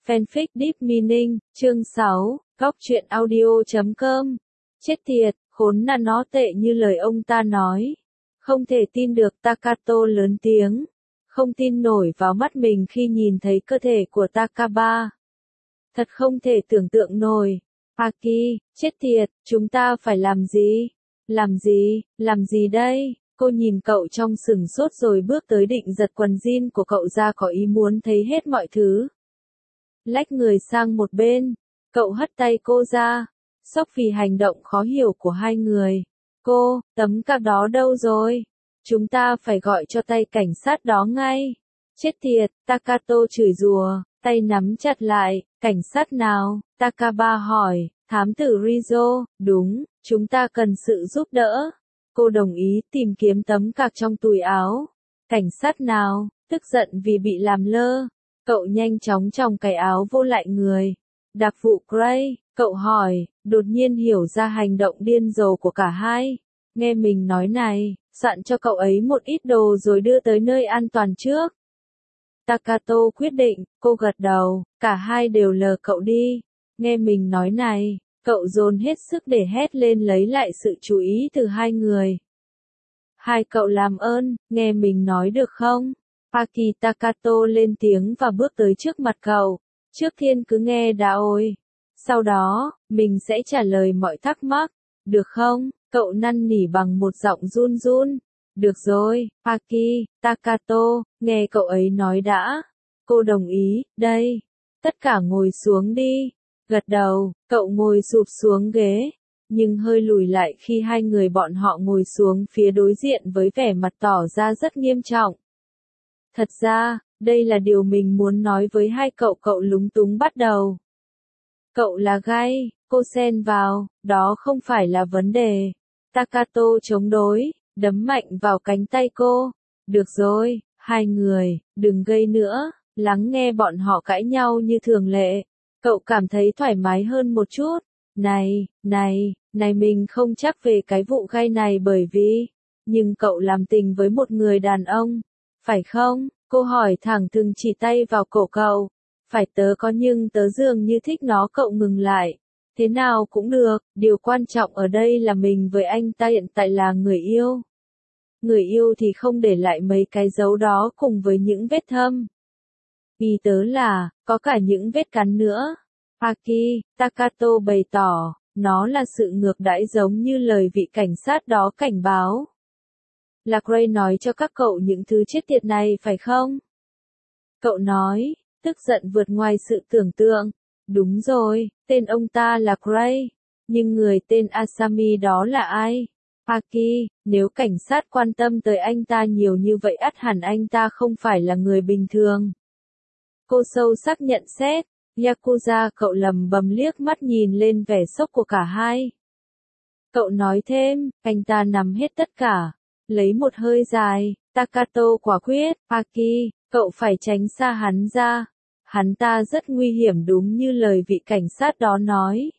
Fanfic Deep Meaning, chương 6, góc truyện audio.com. Chết tiệt, khốn nạn nó tệ như lời ông ta nói. Không thể tin được, Takato lớn tiếng. Không tin nổi vào mắt mình khi nhìn thấy cơ thể của Takaba. Thật không thể tưởng tượng nổi. Aki, chết tiệt, chúng ta phải làm gì? Làm gì đây? Cô nhìn cậu trong sửng sốt rồi bước tới định giật quần jean của cậu ra, có ý muốn thấy hết mọi thứ. Lách người sang một bên, cậu hất tay cô ra, sốc vì hành động khó hiểu của hai người. Cô, tấm cạc đó đâu rồi? Chúng ta phải gọi cho tay cảnh sát đó ngay. Chết tiệt, Takato chửi rủa, tay nắm chặt lại. Cảnh sát nào? Takaba hỏi. Thám tử Rizo, đúng, chúng ta cần sự giúp đỡ. Cô đồng ý, tìm kiếm tấm cạc trong túi áo. Cảnh sát nào? Tức giận vì bị làm lơ, cậu nhanh chóng trong cái áo vô lại người. Đặc vụ Gray, cậu hỏi, đột nhiên hiểu ra hành động điên rồ của cả hai. Nghe mình nói này, soạn cho cậu ấy một ít đồ rồi đưa tới nơi an toàn trước. Takato quyết định, cô gật đầu, cả hai đều lờ cậu đi. Nghe mình nói này, cậu dồn hết sức để hét lên lấy lại sự chú ý từ hai người. Hai cậu làm ơn, nghe mình nói được không? Aki Takato lên tiếng và bước tới trước mặt cậu. Trước tiên cứ nghe đã ôi. Sau đó, mình sẽ trả lời mọi thắc mắc. Được không? Cậu năn nỉ bằng một giọng run run. Được rồi, Aki, Takato, nghe cậu ấy nói đã. Cô đồng ý, đây. Tất cả ngồi xuống đi. Gật đầu, cậu ngồi sụp xuống ghế. Nhưng hơi lùi lại khi hai người bọn họ ngồi xuống phía đối diện với vẻ mặt tỏ ra rất nghiêm trọng. Thật ra, đây là điều mình muốn nói với hai cậu. Cậu lúng túng bắt đầu. Cậu là gay, cô xen vào, đó không phải là vấn đề. Takato chống đối, đấm mạnh vào cánh tay cô. Được rồi, hai người, đừng gây nữa, lắng nghe bọn họ cãi nhau như thường lệ. Cậu cảm thấy thoải mái hơn một chút. Này, mình không chắc về cái vụ gay này bởi vì, nhưng cậu làm tình với một người đàn ông, phải không? Cô hỏi thẳng thừng chỉ tay vào cổ cậu. Phải, tớ có, nhưng tớ dường như thích nó. Cậu ngừng lại. Thế nào cũng được, điều quan trọng ở đây là mình với anh ta hiện tại là người yêu. Người yêu thì không để lại mấy cái dấu đó cùng với những vết thâm. Ý tớ là, có cả những vết cắn nữa. Aki, Takato bày tỏ, nó là sự ngược đãi giống như lời vị cảnh sát đó cảnh báo. Là Gray nói cho các cậu những thứ chết tiệt này phải không? Cậu nói, tức giận vượt ngoài sự tưởng tượng. Đúng rồi, tên ông ta là Gray. Nhưng người tên Asami đó là ai? Aki, nếu cảnh sát quan tâm tới anh ta nhiều như vậy ắt hẳn anh ta không phải là người bình thường. Cô sâu sắc nhận xét. Yakuza, cậu lầm bầm liếc mắt nhìn lên vẻ sốc của cả hai. Cậu nói thêm, anh ta nắm hết tất cả. Lấy một hơi dài, Takato quả quyết, Aki, cậu phải tránh xa hắn ra. Hắn ta rất nguy hiểm đúng như lời vị cảnh sát đó nói.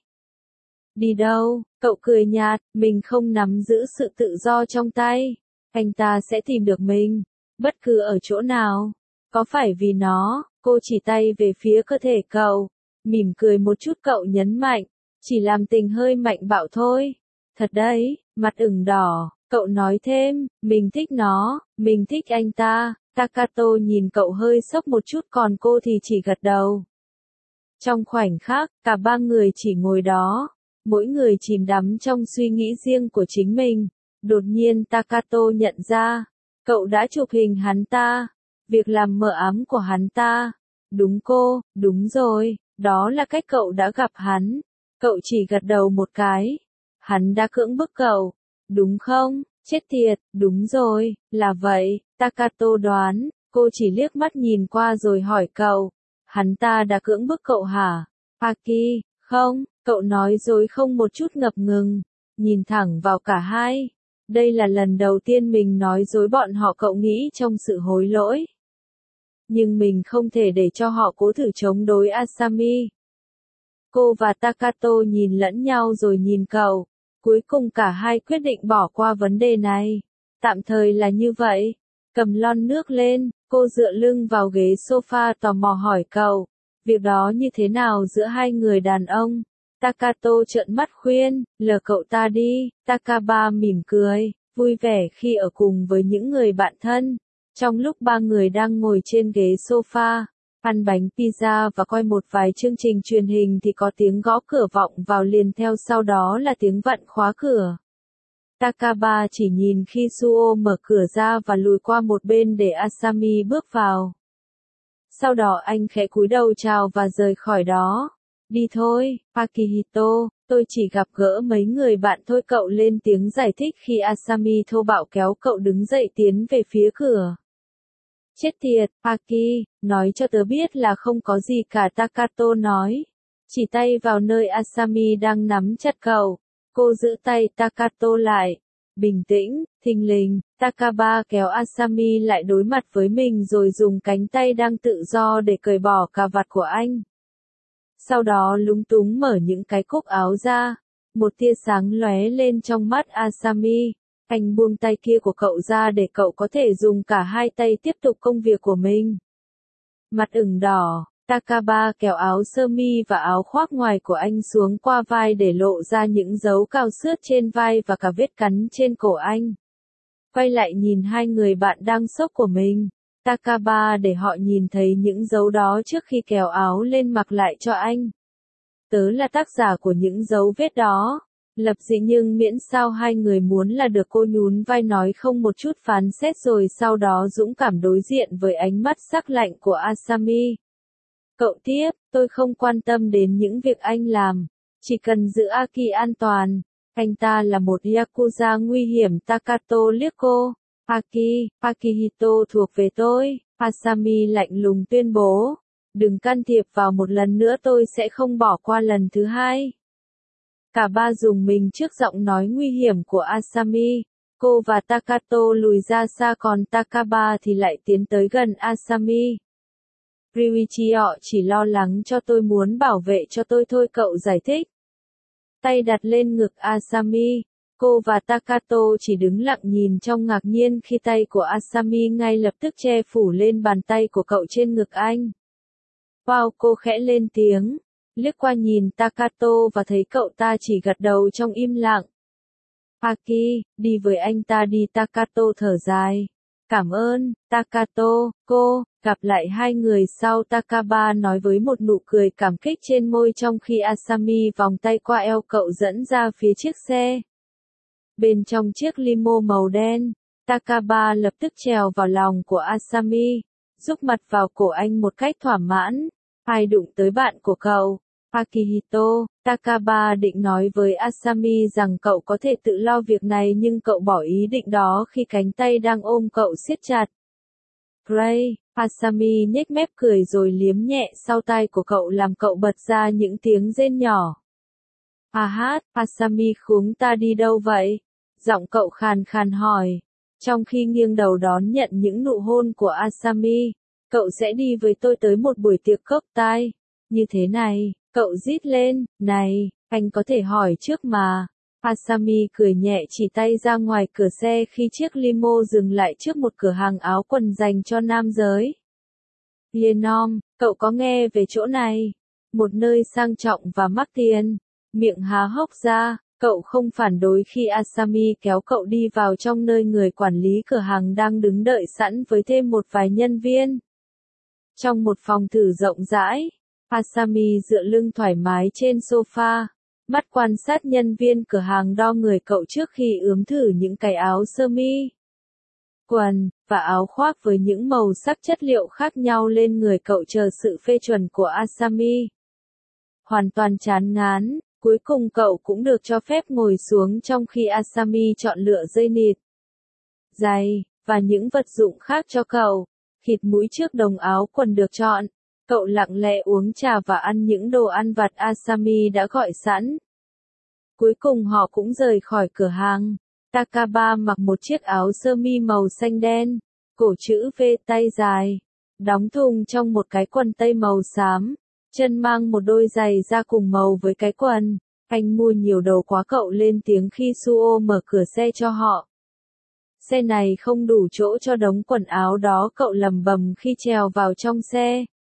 Đi đâu? Cậu cười nhạt, mình không nắm giữ sự tự do trong tay. Anh ta sẽ tìm được mình, bất cứ ở chỗ nào. Có phải vì nó? Cô chỉ tay về phía cơ thể cậu. Mỉm cười một chút, cậu nhấn mạnh. Chỉ làm tình hơi mạnh bạo thôi. Thật đấy, mặt ửng đỏ. Cậu nói thêm, mình thích nó, mình thích anh ta. Takato nhìn cậu hơi sốc một chút, còn cô thì chỉ gật đầu. Trong khoảnh khắc, cả ba người chỉ ngồi đó. Mỗi người chìm đắm trong suy nghĩ riêng của chính mình. Đột nhiên Takato nhận ra, cậu đã chụp hình hắn ta. Việc làm mờ ám của hắn ta. Đúng cô, đúng rồi, đó là cách cậu đã gặp hắn. Cậu chỉ gật đầu một cái. Hắn đã cưỡng bức cậu, đúng không? Chết tiệt, đúng rồi, là vậy, Takato đoán. Cô chỉ liếc mắt nhìn qua rồi hỏi cậu. Hắn ta đã cưỡng bức cậu hả? Aki, không, cậu nói dối không một chút ngập ngừng. Nhìn thẳng vào cả hai. Đây là lần đầu tiên mình nói dối bọn họ, cậu nghĩ trong sự hối lỗi. Nhưng mình không thể để cho họ cố thử chống đối Asami. Cô và Takato nhìn lẫn nhau rồi nhìn cậu. Cuối cùng cả hai quyết định bỏ qua vấn đề này. Tạm thời là như vậy. Cầm lon nước lên, cô dựa lưng vào ghế sofa tò mò hỏi cậu. Việc đó như thế nào giữa hai người đàn ông? Takato trợn mắt khuyên, lờ cậu ta đi. Takaba mỉm cười, vui vẻ khi ở cùng với những người bạn thân. Trong lúc ba người đang ngồi trên ghế sofa, ăn bánh pizza và coi một vài chương trình truyền hình thì có tiếng gõ cửa vọng vào liền theo sau đó là tiếng vặn khóa cửa. Takaba chỉ nhìn khi Suo mở cửa ra và lùi qua một bên để Asami bước vào. Sau đó anh khẽ cúi đầu chào và rời khỏi đó. Đi thôi, Akihito, tôi chỉ gặp gỡ mấy người bạn thôi, cậu lên tiếng giải thích khi Asami thô bạo kéo cậu đứng dậy tiến về phía cửa. Chết tiệt, Aki, nói cho tớ biết là không có gì cả, Takato nói. Chỉ tay vào nơi Asami đang nắm chặt cậu. Cô giữ tay Takato lại. Bình tĩnh, thình lình, Takaba kéo Asami lại đối mặt với mình rồi dùng cánh tay đang tự do để cởi bỏ cà vạt của anh. Sau đó lúng túng mở những cái cúc áo ra. Một tia sáng lóe lên trong mắt Asami. Anh buông tay kia của cậu ra để cậu có thể dùng cả hai tay tiếp tục công việc của mình. Mặt ửng đỏ, Takaba kéo áo sơ mi và áo khoác ngoài của anh xuống qua vai để lộ ra những dấu cao xước trên vai và cả vết cắn trên cổ anh. Quay lại nhìn hai người bạn đang sốc của mình, Takaba để họ nhìn thấy những dấu đó trước khi kéo áo lên mặc lại cho anh. Tớ là tác giả của những dấu vết đó. Lập dị nhưng miễn sao hai người muốn là được, cô nhún vai nói không một chút phán xét rồi sau đó dũng cảm đối diện với ánh mắt sắc lạnh của Asami. Cậu tiếp, tôi không quan tâm đến những việc anh làm, chỉ cần giữ Aki an toàn. Anh ta là một Yakuza nguy hiểm, Takato liếc cô. Akihito thuộc về tôi, Asami lạnh lùng tuyên bố. Đừng can thiệp vào một lần nữa, tôi sẽ không bỏ qua lần thứ hai. Cả ba dùng mình trước giọng nói nguy hiểm của Asami. Cô và Takato lùi ra xa còn Takaba thì lại tiến tới gần Asami. Ryuichi-o chỉ lo lắng cho tôi, muốn bảo vệ cho tôi thôi, cậu giải thích. Tay đặt lên ngực Asami. Cô và Takato chỉ đứng lặng nhìn trong ngạc nhiên khi tay của Asami ngay lập tức che phủ lên bàn tay của cậu trên ngực anh. Wow, cô khẽ lên tiếng. Liếc qua nhìn Takato và thấy cậu ta chỉ gật đầu trong im lặng. Aki, đi với anh ta đi, Takato thở dài. Cảm ơn, Takato, cô. Gặp lại hai người sau, Takaba nói với một nụ cười cảm kích trên môi trong khi Asami vòng tay qua eo cậu dẫn ra phía chiếc xe. Bên trong chiếc limo màu đen, Takaba lập tức trèo vào lòng của Asami, rúc mặt vào cổ anh một cách thỏa mãn. Ai đụng tới bạn của cậu? Akihito, Takaba định nói với Asami rằng cậu có thể tự lo việc này nhưng cậu bỏ ý định đó khi cánh tay đang ôm cậu siết chặt. Gray, Asami nhếch mép cười rồi liếm nhẹ sau tai của cậu làm cậu bật ra những tiếng rên nhỏ. Asami khúm ta đi đâu vậy? Giọng cậu khàn khàn hỏi. Trong khi nghiêng đầu đón nhận những nụ hôn của Asami, cậu sẽ đi với tôi tới một buổi tiệc cocktail. Như thế này, cậu rít lên, này, anh có thể hỏi trước mà. Asami cười nhẹ chỉ tay ra ngoài cửa xe khi chiếc limo dừng lại trước một cửa hàng áo quần dành cho nam giới. Yenom, cậu có nghe về chỗ này? Một nơi sang trọng và mắc tiền. Miệng há hốc ra, cậu không phản đối khi Asami kéo cậu đi vào trong nơi người quản lý cửa hàng đang đứng đợi sẵn với thêm một vài nhân viên. Trong một phòng thử rộng rãi, Asami dựa lưng thoải mái trên sofa, mắt quan sát nhân viên cửa hàng đo người cậu trước khi ướm thử những cái áo sơ mi, quần, và áo khoác với những màu sắc chất liệu khác nhau lên người cậu chờ sự phê chuẩn của Asami. Hoàn toàn chán ngán, cuối cùng cậu cũng được cho phép ngồi xuống trong khi Asami chọn lựa dây nịt, giày, và những vật dụng khác cho cậu. Khịt mũi trước đống áo quần được chọn, cậu lặng lẽ uống trà và ăn những đồ ăn vặt Asami đã gọi sẵn. Cuối cùng họ cũng rời khỏi cửa hàng. Takaba mặc một chiếc áo sơ mi màu xanh đen, cổ chữ V, tay dài, đóng thùng trong một cái quần tây màu xám, chân mang một đôi giày da cùng màu với cái quần. Anh mua nhiều đồ quá, cậu lên tiếng khi Suo mở cửa xe cho họ. Xe này không đủ chỗ cho đống quần áo đó, cậu lẩm bẩm khi trèo vào trong xe.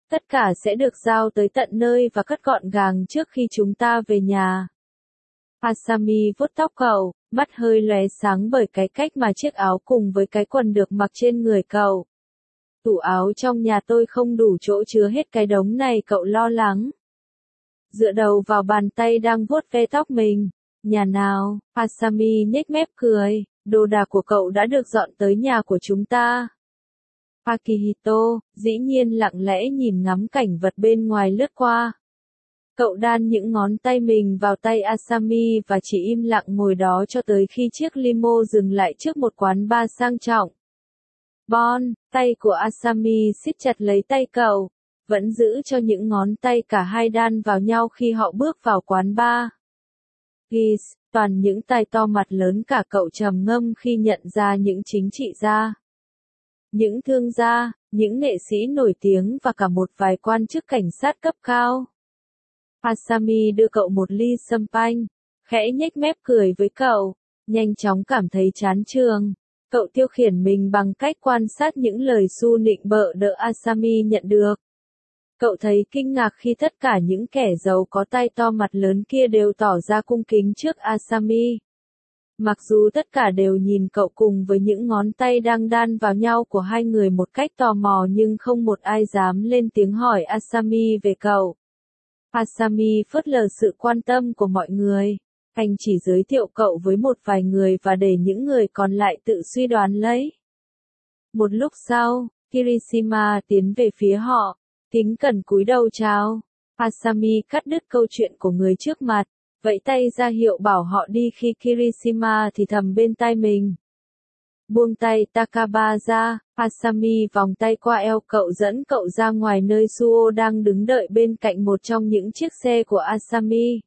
Tất cả sẽ được giao tới tận nơi và cất gọn gàng trước khi chúng ta về nhà. Asami vuốt tóc cậu, mắt hơi lóe sáng bởi cái cách mà chiếc áo cùng với cái quần được mặc trên người cậu. Tủ áo trong nhà tôi không đủ chỗ chứa hết cái đống này, cậu lo lắng. Dựa đầu vào bàn tay đang vuốt ve tóc mình. Nhà nào? Asami nhếch mép cười, đồ đạc của cậu đã được dọn tới nhà của chúng ta. Akihito, dĩ nhiên lặng lẽ nhìn ngắm cảnh vật bên ngoài lướt qua. Cậu đan những ngón tay mình vào tay Asami và chỉ im lặng ngồi đó cho tới khi chiếc limo dừng lại trước một quán bar sang trọng. Bon, tay của Asami siết chặt lấy tay cậu, vẫn giữ cho những ngón tay cả hai đan vào nhau khi họ bước vào quán bar. Gis, toàn những tai to mặt lớn, cả cậu trầm ngâm khi nhận ra những chính trị gia, những thương gia, những nghệ sĩ nổi tiếng và cả một vài quan chức cảnh sát cấp cao. Asami đưa cậu một ly champagne, khẽ nhếch mép cười với cậu, nhanh chóng cảm thấy chán chường. Cậu tiêu khiển mình bằng cách quan sát những lời su nịnh bợ đỡ Asami nhận được. Cậu thấy kinh ngạc khi tất cả những kẻ giàu có tai to mặt lớn kia đều tỏ ra cung kính trước Asami. Mặc dù tất cả đều nhìn cậu cùng với những ngón tay đang đan vào nhau của hai người một cách tò mò, nhưng không một ai dám lên tiếng hỏi Asami về cậu. Asami phớt lờ sự quan tâm của mọi người. Anh chỉ giới thiệu cậu với một vài người và để những người còn lại tự suy đoán lấy. Một lúc sau, Kirishima tiến về phía họ, kính cẩn cúi đầu chào. Asami cắt đứt câu chuyện của người trước mặt, vẫy tay ra hiệu bảo họ đi khi Kirishima thì thầm bên tai mình. Buông tay Takaba ra, Asami vòng tay qua eo cậu, dẫn cậu ra ngoài nơi Suo đang đứng đợi bên cạnh một trong những chiếc xe của Asami.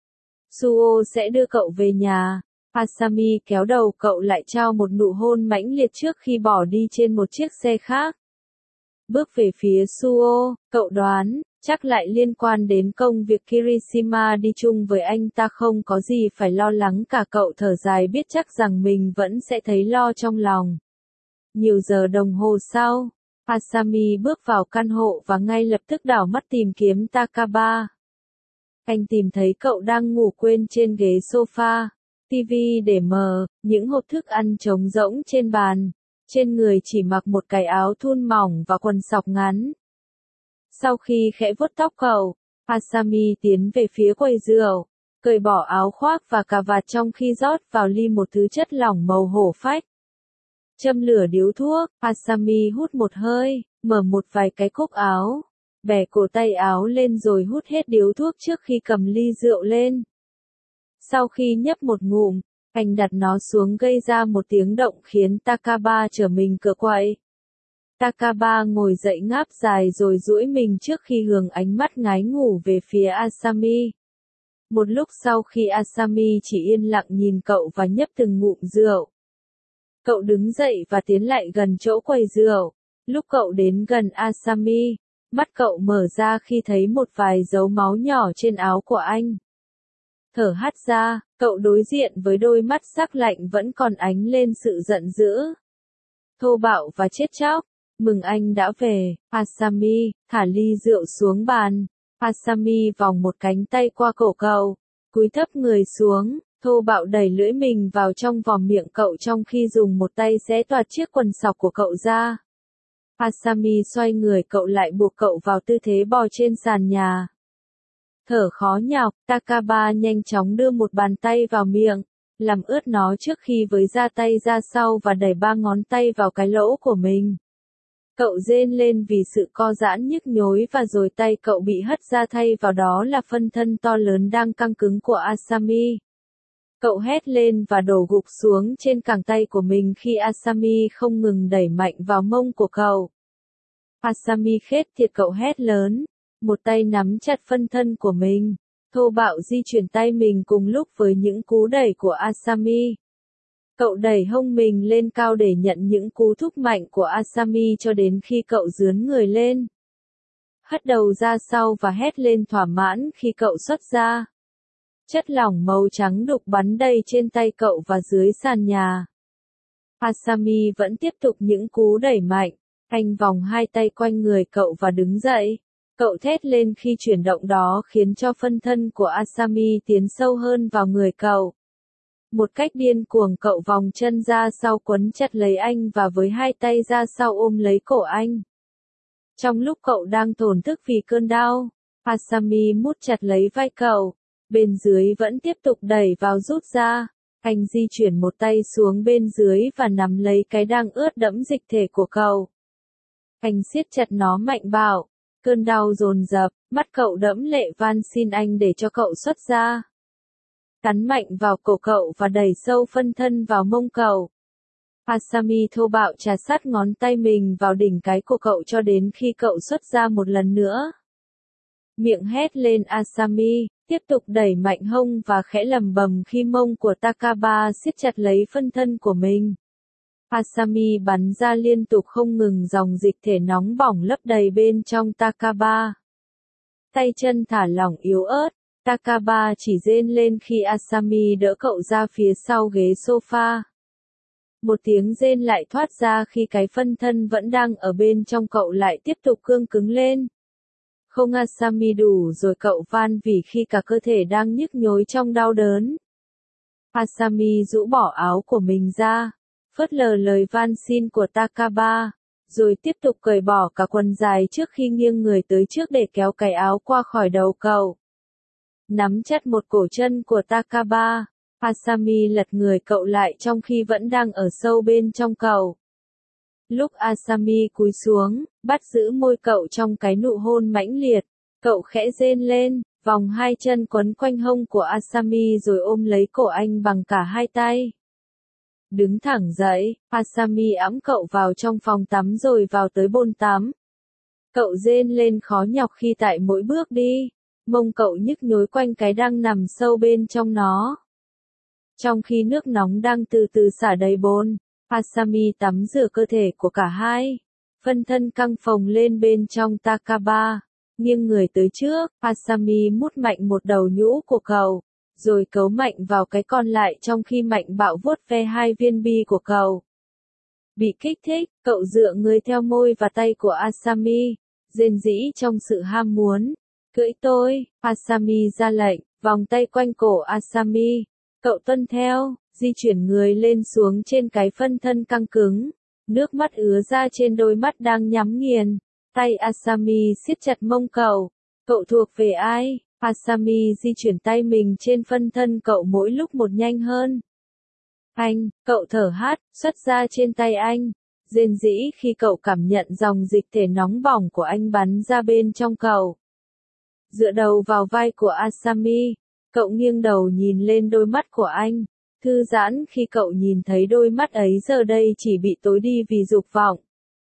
Suo sẽ đưa cậu về nhà. Asami kéo đầu cậu lại, trao một nụ hôn mãnh liệt trước khi bỏ đi trên một chiếc xe khác. Bước về phía Suo, cậu đoán, chắc lại liên quan đến công việc Kirishima đi chung với anh ta, không có gì phải lo lắng cả. Cậu thở dài, biết chắc rằng mình vẫn sẽ thấy lo trong lòng. Nhiều giờ đồng hồ sau, Asami bước vào căn hộ và ngay lập tức đảo mắt tìm kiếm Takaba. Anh tìm thấy cậu đang ngủ quên trên ghế sofa, tivi để mờ, những hộp thức ăn trống rỗng trên bàn. Trên người chỉ mặc một cái áo thun mỏng và quần sọc ngắn. Sau khi khẽ vuốt tóc cậu, Asami tiến về phía quầy rượu, cởi bỏ áo khoác và cà vạt trong khi rót vào ly một thứ chất lỏng màu hổ phách. Châm lửa điếu thuốc, Asami hút một hơi, mở một vài cái cúc áo, bẻ cổ tay áo lên rồi hút hết điếu thuốc trước khi cầm ly rượu lên. Sau khi nhấp một ngụm, anh đặt nó xuống gây ra một tiếng động khiến Takaba trở mình cựa quậy. Takaba ngồi dậy ngáp dài rồi duỗi mình trước khi hướng ánh mắt ngái ngủ về phía Asami. Một lúc sau khi Asami chỉ yên lặng nhìn cậu và nhấp từng ngụm rượu, cậu đứng dậy và tiến lại gần chỗ quầy rượu. Lúc cậu đến gần Asami, mắt cậu mở ra khi thấy một vài dấu máu nhỏ trên áo của anh. Thở hắt ra, cậu đối diện với đôi mắt sắc lạnh vẫn còn ánh lên sự giận dữ, thô bạo và chết chóc. Mừng anh đã về, Asami, thả ly rượu xuống bàn. Asami vòng một cánh tay qua cổ cậu, cúi thấp người xuống, thô bạo đẩy lưỡi mình vào trong vòm miệng cậu trong khi dùng một tay xé toạc chiếc quần sọc của cậu ra. Asami xoay người cậu lại, buộc cậu vào tư thế bò trên sàn nhà. Thở khó nhọc, Takaba nhanh chóng đưa một bàn tay vào miệng, làm ướt nó trước khi với ra tay ra sau và đẩy 3 ngón tay vào cái lỗ của mình. Cậu rên lên vì sự co giãn nhức nhối và rồi tay cậu bị hất ra, thay vào đó là phân thân to lớn đang căng cứng của Asami. Cậu hét lên và đổ gục xuống trên cẳng tay của mình khi Asami không ngừng đẩy mạnh vào mông của cậu. Asami khét thiệt, cậu hét lớn. Một tay nắm chặt phân thân của mình, thô bạo di chuyển tay mình cùng lúc với những cú đẩy của Asami. Cậu đẩy hông mình lên cao để nhận những cú thúc mạnh của Asami cho đến khi cậu dướn người lên, hất đầu ra sau và hét lên thỏa mãn khi cậu xuất ra. Chất lỏng màu trắng đục bắn đầy trên tay cậu và dưới sàn nhà. Asami vẫn tiếp tục những cú đẩy mạnh. Anh vòng hai tay quanh người cậu và đứng dậy. Cậu thét lên khi chuyển động đó khiến cho phân thân của Asami tiến sâu hơn vào người cậu. Một cách điên cuồng cậu vòng chân ra sau quấn chặt lấy anh và với hai tay ra sau ôm lấy cổ anh. Trong lúc cậu đang thổn thức vì cơn đau, Asami mút chặt lấy vai cậu, bên dưới vẫn tiếp tục đẩy vào rút ra. Anh di chuyển một tay xuống bên dưới và nắm lấy cái đang ướt đẫm dịch thể của cậu. Anh siết chặt nó mạnh bạo, cơn đau dồn dập, mắt cậu đẫm lệ van xin anh để cho cậu xuất ra. Cắn mạnh vào cổ cậu và đẩy sâu phân thân vào mông cậu. Asami thô bạo chà sát ngón tay mình vào đỉnh cái của cậu cho đến khi cậu xuất ra một lần nữa. Miệng hét lên Asami, tiếp tục đẩy mạnh hông và khẽ lầm bầm khi mông của Takaba siết chặt lấy phân thân của mình. Asami bắn ra liên tục không ngừng dòng dịch thể nóng bỏng lấp đầy bên trong Takaba. Tay chân thả lỏng yếu ớt, Takaba chỉ rên lên khi Asami đỡ cậu ra phía sau ghế sofa. Một tiếng rên lại thoát ra khi cái phân thân vẫn đang ở bên trong cậu lại tiếp tục cương cứng lên. Không Asami đủ rồi cậu van vì khi cả cơ thể đang nhức nhối trong đau đớn. Asami rũ bỏ áo của mình ra, phớt lờ lời van xin của Takaba, rồi tiếp tục cởi bỏ cả quần dài trước khi nghiêng người tới trước để kéo cái áo qua khỏi đầu cậu. Nắm chặt một cổ chân của Takaba, Asami lật người cậu lại trong khi vẫn đang ở sâu bên trong cậu. Lúc Asami cúi xuống, bắt giữ môi cậu trong cái nụ hôn mãnh liệt, cậu khẽ rên lên, vòng hai chân quấn quanh hông của Asami rồi ôm lấy cổ anh bằng cả hai tay. Đứng thẳng dậy, Asami ẵm cậu vào trong phòng tắm rồi vào tới bồn tắm. Cậu rên lên khó nhọc khi tại mỗi bước đi, mông cậu nhức nhối quanh cái đang nằm sâu bên trong nó. Trong khi nước nóng đang từ từ xả đầy bồn, Asami tắm rửa cơ thể của cả hai. Phân thân căng phồng lên bên trong Takaba, nghiêng người tới trước, Asami mút mạnh một đầu nhũ của cậu, rồi cấu mạnh vào cái còn lại trong khi mạnh bạo vuốt ve hai viên bi của cậu. Bị kích thích, cậu dựa người theo môi và tay của Asami, rên rỉ trong sự ham muốn. Cưỡi tôi, Asami ra lệnh, vòng tay quanh cổ Asami. Cậu tuân theo, di chuyển người lên xuống trên cái phân thân căng cứng. Nước mắt ứa ra trên đôi mắt đang nhắm nghiền. Tay Asami siết chặt mông cậu. Cậu thuộc về ai? Asami di chuyển tay mình trên phân thân cậu mỗi lúc một nhanh hơn. Anh, cậu thở hát, xuất ra trên tay anh. Rên rỉ khi cậu cảm nhận dòng dịch thể nóng bỏng của anh bắn ra bên trong cậu. Dựa đầu vào vai của Asami, cậu nghiêng đầu nhìn lên đôi mắt của anh. Thư giãn khi cậu nhìn thấy đôi mắt ấy giờ đây chỉ bị tối đi vì dục vọng.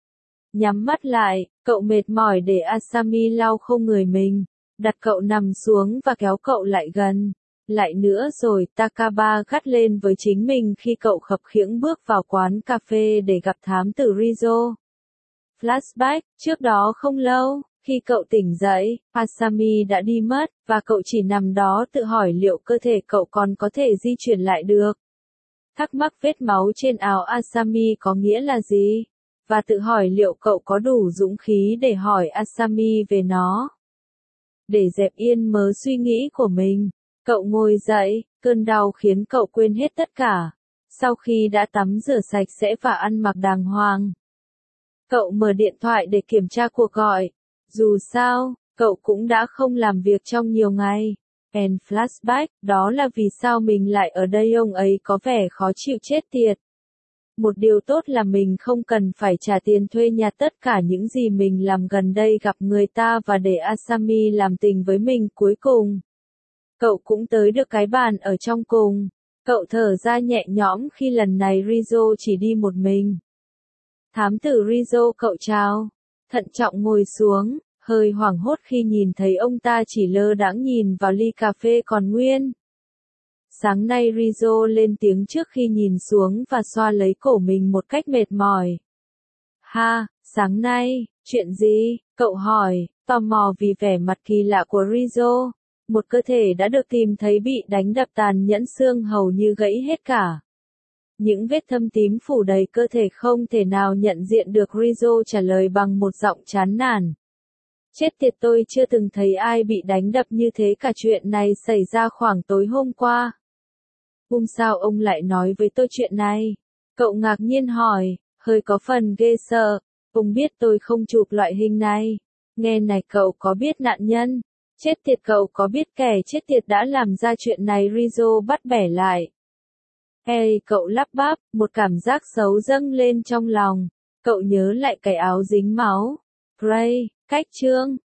Nhắm mắt lại, cậu mệt mỏi để Asami lau khô người mình, đặt cậu nằm xuống và kéo cậu lại gần. Lại nữa rồi Takaba gắt lên với chính mình khi cậu khập khiễng bước vào quán cà phê để gặp thám tử Rizzo. Flashback, trước đó không lâu, khi cậu tỉnh dậy, Asami đã đi mất, và cậu chỉ nằm đó tự hỏi liệu cơ thể cậu còn có thể di chuyển lại được. Thắc mắc vết máu trên áo Asami có nghĩa là gì? Và tự hỏi liệu cậu có đủ dũng khí để hỏi Asami về nó. Để dẹp yên mớ suy nghĩ của mình, cậu ngồi dậy, cơn đau khiến cậu quên hết tất cả. Sau khi đã tắm rửa sạch sẽ và ăn mặc đàng hoàng, cậu mở điện thoại để kiểm tra cuộc gọi. Dù sao, cậu cũng đã không làm việc trong nhiều ngày. And flashback, đó là vì sao mình lại ở đây, ông ấy có vẻ khó chịu chết tiệt. Một điều tốt là mình không cần phải trả tiền thuê nhà, tất cả những gì mình làm gần đây gặp người ta và để Asami làm tình với mình cuối cùng. Cậu cũng tới được cái bàn ở trong cùng. Cậu thở ra nhẹ nhõm khi lần này Rizzo chỉ đi một mình. Thám tử Rizzo, cậu chào. Thận trọng ngồi xuống, hơi hoảng hốt khi nhìn thấy ông ta chỉ lơ đãng nhìn vào ly cà phê còn nguyên. Sáng nay Rizzo lên tiếng trước khi nhìn xuống và xoa lấy cổ mình một cách mệt mỏi. Ha, sáng nay, chuyện gì? Cậu hỏi, tò mò vì vẻ mặt kỳ lạ của Rizzo. Một cơ thể đã được tìm thấy bị đánh đập tàn nhẫn, xương hầu như gãy hết cả. Những vết thâm tím phủ đầy cơ thể, không thể nào nhận diện được. Rizzo trả lời bằng một giọng chán nản. Chết tiệt, tôi chưa từng thấy ai bị đánh đập như thế cả, chuyện này xảy ra khoảng tối hôm qua. Sao ông lại nói với tôi chuyện này? Cậu ngạc nhiên hỏi, hơi có phần ghê sợ. Ông biết tôi không chụp loại hình này. Nghe này, cậu có biết nạn nhân? Chết tiệt, cậu có biết kẻ chết tiệt đã làm ra chuyện này? Rizzo bắt bẻ lại. Ê, cậu lắp bắp, một cảm giác xấu dâng lên trong lòng. Cậu nhớ lại cái áo dính máu. Gray, cách chương.